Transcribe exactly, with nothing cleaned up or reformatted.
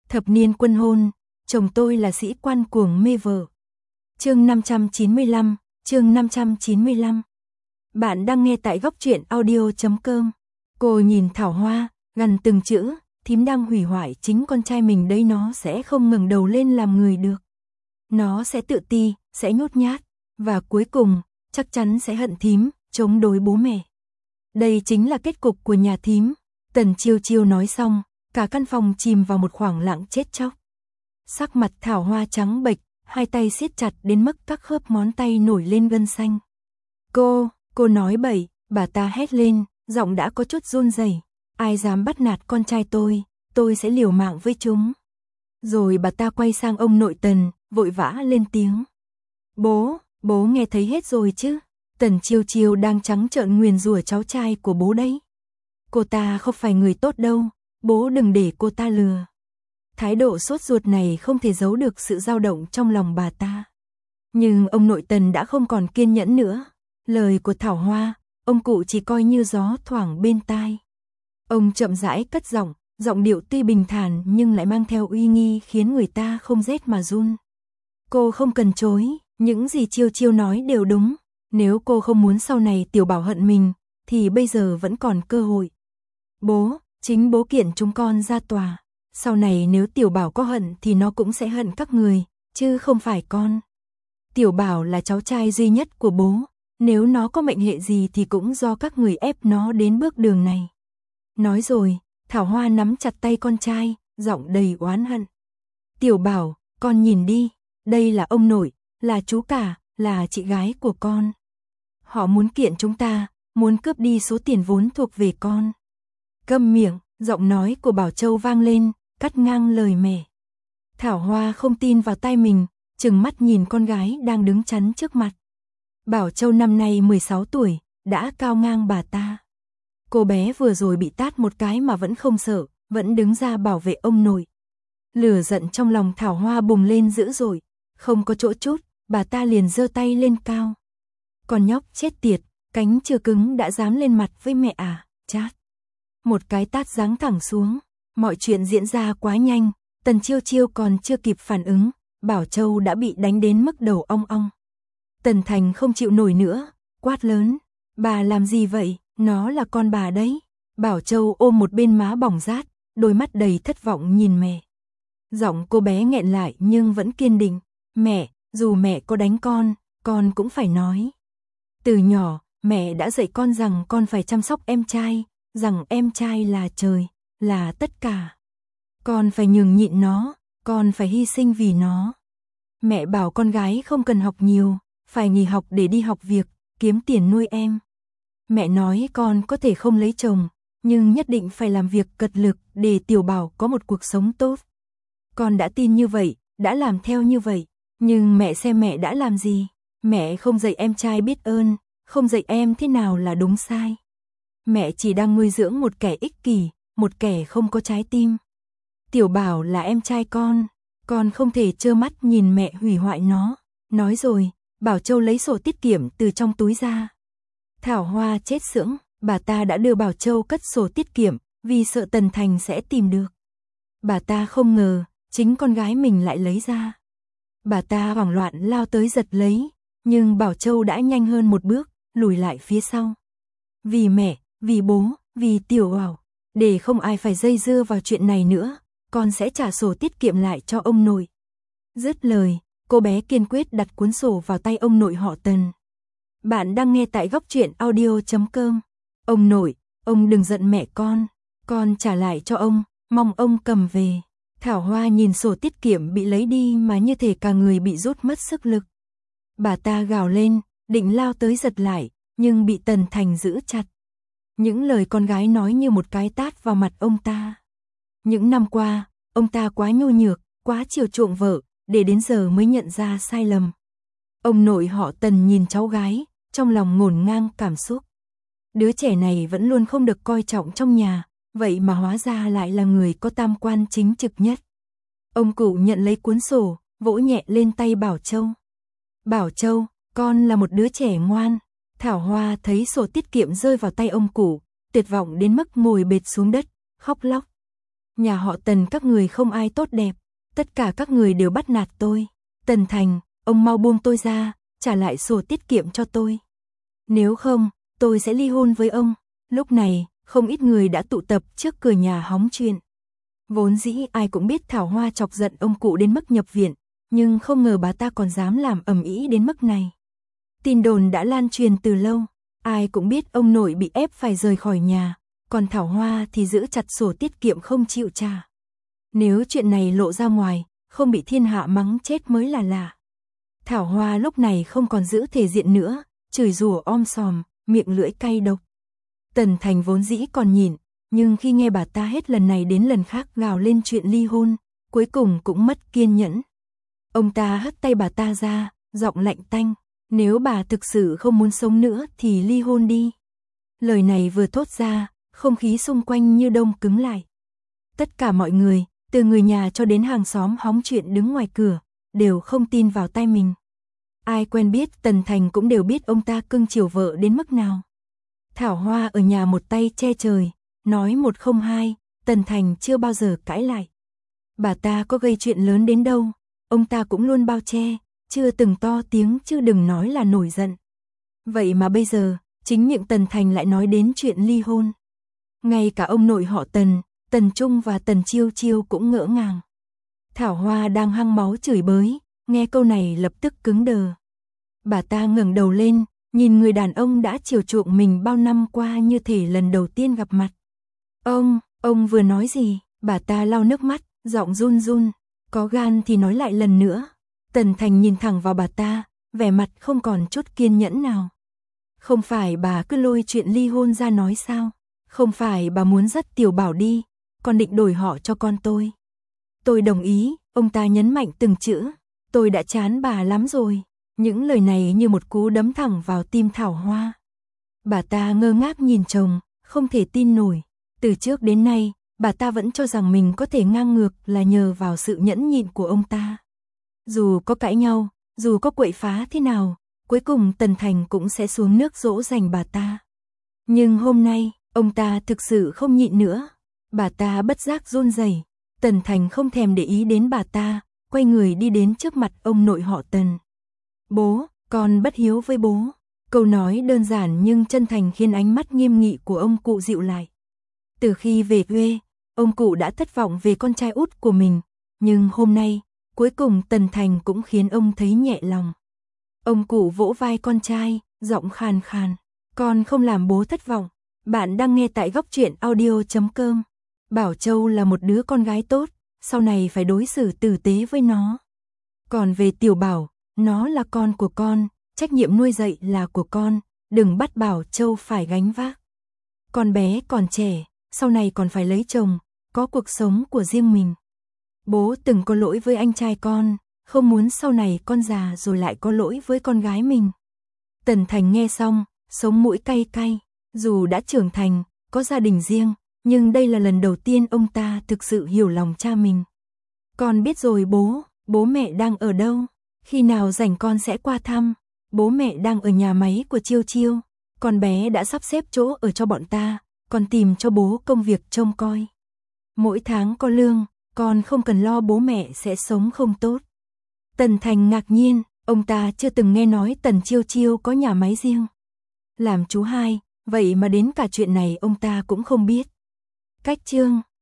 Thập niên quân hôn, chồng tôi là sĩ quan cuồng mê vợ. Chương năm trăm chín mươi lăm, chương năm trăm chín mươi lăm. Bạn đang nghe tại góc truyện audio chấm com. Cô nhìn Thảo Hoa, gần từng chữ, thím đang hủy hoại chính con trai mình đây, nó sẽ không ngẩng đầu lên làm người được. Nó sẽ tự ti, sẽ nhút nhát, và cuối cùng, chắc chắn sẽ hận thím, chống đối bố mẹ. Đây chính là kết cục của nhà thím. Tần Chiêu Chiêu nói xong, cả căn phòng chìm vào một khoảng lặng chết chóc. Sắc mặt Thảo Hoa trắng bệch, hai tay siết chặt đến mức các khớp ngón tay nổi lên gân xanh. Cô, cô nói bậy, bà ta hét lên, giọng đã có chút run rẩy. Ai dám bắt nạt con trai tôi, tôi sẽ liều mạng với chúng. Rồi bà ta quay sang ông nội Tần, vội vã lên tiếng. Bố, bố nghe thấy hết rồi chứ? Tần Chiêu Chiêu đang trắng trợn nguyền rủa cháu trai của bố đấy. Cô ta không phải người tốt đâu, bố đừng để cô ta lừa. Thái độ sốt ruột này không thể giấu được sự dao động trong lòng bà ta. Nhưng ông nội Tần đã không còn kiên nhẫn nữa. Lời của Thảo Hoa, ông cụ chỉ coi như gió thoảng bên tai. Ông chậm rãi cất giọng, giọng điệu tuy bình thản nhưng lại mang theo uy nghi khiến người ta không rét mà run. Cô không cần chối, những gì Chiêu Chiêu nói đều đúng. Nếu cô không muốn sau này Tiểu Bảo hận mình, thì bây giờ vẫn còn cơ hội. Bố, chính bố kiện chúng con ra tòa. Sau này nếu Tiểu Bảo có hận thì nó cũng sẽ hận các người, chứ không phải con. Tiểu Bảo là cháu trai duy nhất của bố. Nếu nó có mệnh hệ gì thì cũng do các người ép nó đến bước đường này. Nói rồi, Thảo Hoa nắm chặt tay con trai, giọng đầy oán hận. Tiểu Bảo, con nhìn đi, đây là ông nội, là chú cả, là chị gái của con. Họ muốn kiện chúng ta, muốn cướp đi số tiền vốn thuộc về con. Câm miệng, giọng nói của Bảo Châu vang lên, cắt ngang lời mẹ. Thảo Hoa không tin vào tai mình, trừng mắt nhìn con gái đang đứng chắn trước mặt. Bảo Châu năm nay mười sáu tuổi, đã cao ngang bà ta. Cô bé vừa rồi bị tát một cái mà vẫn không sợ, vẫn đứng ra bảo vệ ông nội. Lửa giận trong lòng Thảo Hoa bùng lên dữ dội, không có chỗ chút, bà ta liền giơ tay lên cao. Con nhóc chết tiệt, cánh chưa cứng đã dám lên mặt với mẹ à, chát. Một cái tát giáng thẳng xuống, mọi chuyện diễn ra quá nhanh, Tần Chiêu Chiêu còn chưa kịp phản ứng, Bảo Châu đã bị đánh đến mức đầu ong ong. Tần Thành không chịu nổi nữa, quát lớn, bà làm gì vậy, nó là con bà đấy. Bảo Châu ôm một bên má bỏng rát, đôi mắt đầy thất vọng nhìn mẹ. Giọng cô bé nghẹn lại nhưng vẫn kiên định, mẹ, dù mẹ có đánh con, con cũng phải nói. Từ nhỏ, mẹ đã dạy con rằng con phải chăm sóc em trai, rằng em trai là trời, là tất cả. Con phải nhường nhịn nó, con phải hy sinh vì nó. Mẹ bảo con gái không cần học nhiều, phải nghỉ học để đi học việc, kiếm tiền nuôi em. Mẹ nói con có thể không lấy chồng, nhưng nhất định phải làm việc cật lực để Tiểu Bảo có một cuộc sống tốt. Con đã tin như vậy, đã làm theo như vậy, nhưng mẹ xem mẹ đã làm gì. Mẹ không dạy em trai biết ơn, không dạy em thế nào là đúng sai. Mẹ chỉ đang nuôi dưỡng một kẻ ích kỷ, một kẻ không có trái tim. Tiểu Bảo là em trai con, con không thể trơ mắt nhìn mẹ hủy hoại nó. Nói rồi, Bảo Châu lấy sổ tiết kiệm từ trong túi ra. Thảo Hoa chết sững, bà ta đã đưa Bảo Châu cất sổ tiết kiệm, vì sợ Tần Thành sẽ tìm được. Bà ta không ngờ, chính con gái mình lại lấy ra. Bà ta hoảng loạn lao tới giật lấy, nhưng Bảo Châu đã nhanh hơn một bước, lùi lại phía sau. Vì mẹ, vì bố, vì Tiểu Bảo, để không ai phải dây dưa vào chuyện này nữa, con sẽ trả sổ tiết kiệm lại cho ông nội. Dứt lời, cô bé kiên quyết đặt cuốn sổ vào tay ông nội họ Tần. Bạn đang nghe tại góc truyện audio chấm com. Ông nội, ông đừng giận mẹ con, con trả lại cho ông, mong ông cầm về. Thảo Hoa nhìn sổ tiết kiệm bị lấy đi mà như thể cả người bị rút mất sức lực. Bà ta gào lên, định lao tới giật lại, nhưng bị Tần Thành giữ chặt. Những lời con gái nói như một cái tát vào mặt ông ta. Những năm qua, ông ta quá nhu nhược, quá chiều chuộng vợ, để đến giờ mới nhận ra sai lầm. Ông nội họ Tần nhìn cháu gái, trong lòng ngổn ngang cảm xúc. Đứa trẻ này vẫn luôn không được coi trọng trong nhà, vậy mà hóa ra lại là người có tam quan chính trực nhất. Ông cụ nhận lấy cuốn sổ, vỗ nhẹ lên tay Bảo Châu. Bảo Châu, con là một đứa trẻ ngoan. Thảo Hoa thấy sổ tiết kiệm rơi vào tay ông cụ, tuyệt vọng đến mức ngồi bệt xuống đất, khóc lóc. Nhà họ Tần các người không ai tốt đẹp, tất cả các người đều bắt nạt tôi. Tần Thành, ông mau buông tôi ra, trả lại sổ tiết kiệm cho tôi. Nếu không, tôi sẽ ly hôn với ông. Lúc này, không ít người đã tụ tập trước cửa nhà hóng chuyện. Vốn dĩ ai cũng biết Thảo Hoa chọc giận ông cụ đến mức nhập viện, nhưng không ngờ bà ta còn dám làm ầm ĩ đến mức này. Tin đồn đã lan truyền từ lâu, ai cũng biết ông nội bị ép phải rời khỏi nhà, còn Thảo Hoa thì giữ chặt sổ tiết kiệm không chịu trả. Nếu chuyện này lộ ra ngoài, không bị thiên hạ mắng chết mới là lạ. Thảo Hoa lúc này không còn giữ thể diện nữa, chửi rủa om sòm, miệng lưỡi cay độc. Tần Thành vốn dĩ còn nhịn, nhưng khi nghe bà ta hết lần này đến lần khác gào lên chuyện ly hôn, cuối cùng cũng mất kiên nhẫn. Ông ta hất tay bà ta ra, giọng lạnh tanh, nếu bà thực sự không muốn sống nữa thì ly hôn đi. Lời này vừa thốt ra, không khí xung quanh như đông cứng lại. Tất cả mọi người, từ người nhà cho đến hàng xóm hóng chuyện đứng ngoài cửa, đều không tin vào tai mình. Ai quen biết Tần Thành cũng đều biết ông ta cưng chiều vợ đến mức nào. Thảo Hoa ở nhà một tay che trời, nói một không hai, Tần Thành chưa bao giờ cãi lại. Bà ta có gây chuyện lớn đến đâu, ông ta cũng luôn bao che, chưa từng to tiếng chứ đừng nói là nổi giận. Vậy mà bây giờ, chính miệng Tần Thành lại nói đến chuyện ly hôn. Ngay cả ông nội họ Tần, Tần Trung và Tần Chiêu Chiêu cũng ngỡ ngàng. Thảo Hoa đang hăng máu chửi bới, nghe câu này lập tức cứng đờ. Bà ta ngẩng đầu lên, nhìn người đàn ông đã chiều chuộng mình bao năm qua như thể lần đầu tiên gặp mặt. Ông, ông vừa nói gì? Bà ta lau nước mắt, giọng run run, có gan thì nói lại lần nữa. Tần Thành nhìn thẳng vào bà ta, vẻ mặt không còn chút kiên nhẫn nào. Không phải bà cứ lôi chuyện ly hôn ra nói sao? Không phải bà muốn dắt Tiểu Bảo đi, còn định đổi họ cho con tôi. Tôi đồng ý, ông ta nhấn mạnh từng chữ. Tôi đã chán bà lắm rồi. Những lời này như một cú đấm thẳng vào tim Thảo Hoa. Bà ta ngơ ngác nhìn chồng, không thể tin nổi. Từ trước đến nay, bà ta vẫn cho rằng mình có thể ngang ngược là nhờ vào sự nhẫn nhịn của ông ta. Dù có cãi nhau, dù có quậy phá thế nào, cuối cùng Tần Thành cũng sẽ xuống nước dỗ dành bà ta. Nhưng hôm nay, ông ta thực sự không nhịn nữa. Bà ta bất giác run rẩy. Tần Thành không thèm để ý đến bà ta, quay người đi đến trước mặt ông nội họ Tần. Bố, con bất hiếu với bố. Câu nói đơn giản nhưng chân thành khiến ánh mắt nghiêm nghị của ông cụ dịu lại. Từ khi về quê, ông cụ đã thất vọng về con trai út của mình, nhưng hôm nay, cuối cùng Tần Thành cũng khiến ông thấy nhẹ lòng. Ông cụ vỗ vai con trai, giọng khàn khàn, con không làm bố thất vọng. Bạn đang nghe tại góc truyện audio chấm com. Bảo Châu là một đứa con gái tốt, sau này phải đối xử tử tế với nó. Còn về Tiểu Bảo, nó là con của con, trách nhiệm nuôi dạy là của con, đừng bắt Bảo Châu phải gánh vác. Con bé còn trẻ, sau này còn phải lấy chồng, có cuộc sống của riêng mình. Bố từng có lỗi với anh trai con, không muốn sau này con già rồi lại có lỗi với con gái mình. Tần Thành nghe xong, sống mũi cay cay, dù đã trưởng thành, có gia đình riêng, nhưng đây là lần đầu tiên ông ta thực sự hiểu lòng cha mình. Con biết rồi bố, bố mẹ đang ở đâu? Khi nào rảnh con sẽ qua thăm. Bố mẹ đang ở nhà máy của Chiêu Chiêu, con bé đã sắp xếp chỗ ở cho bọn ta, còn tìm cho bố công việc trông coi. Mỗi tháng có lương, con không cần lo bố mẹ sẽ sống không tốt. Tần Thành ngạc nhiên, ông ta chưa từng nghe nói Tần Chiêu Chiêu có nhà máy riêng. Làm chú hai, vậy mà đến cả chuyện này ông ta cũng không biết. Cách chương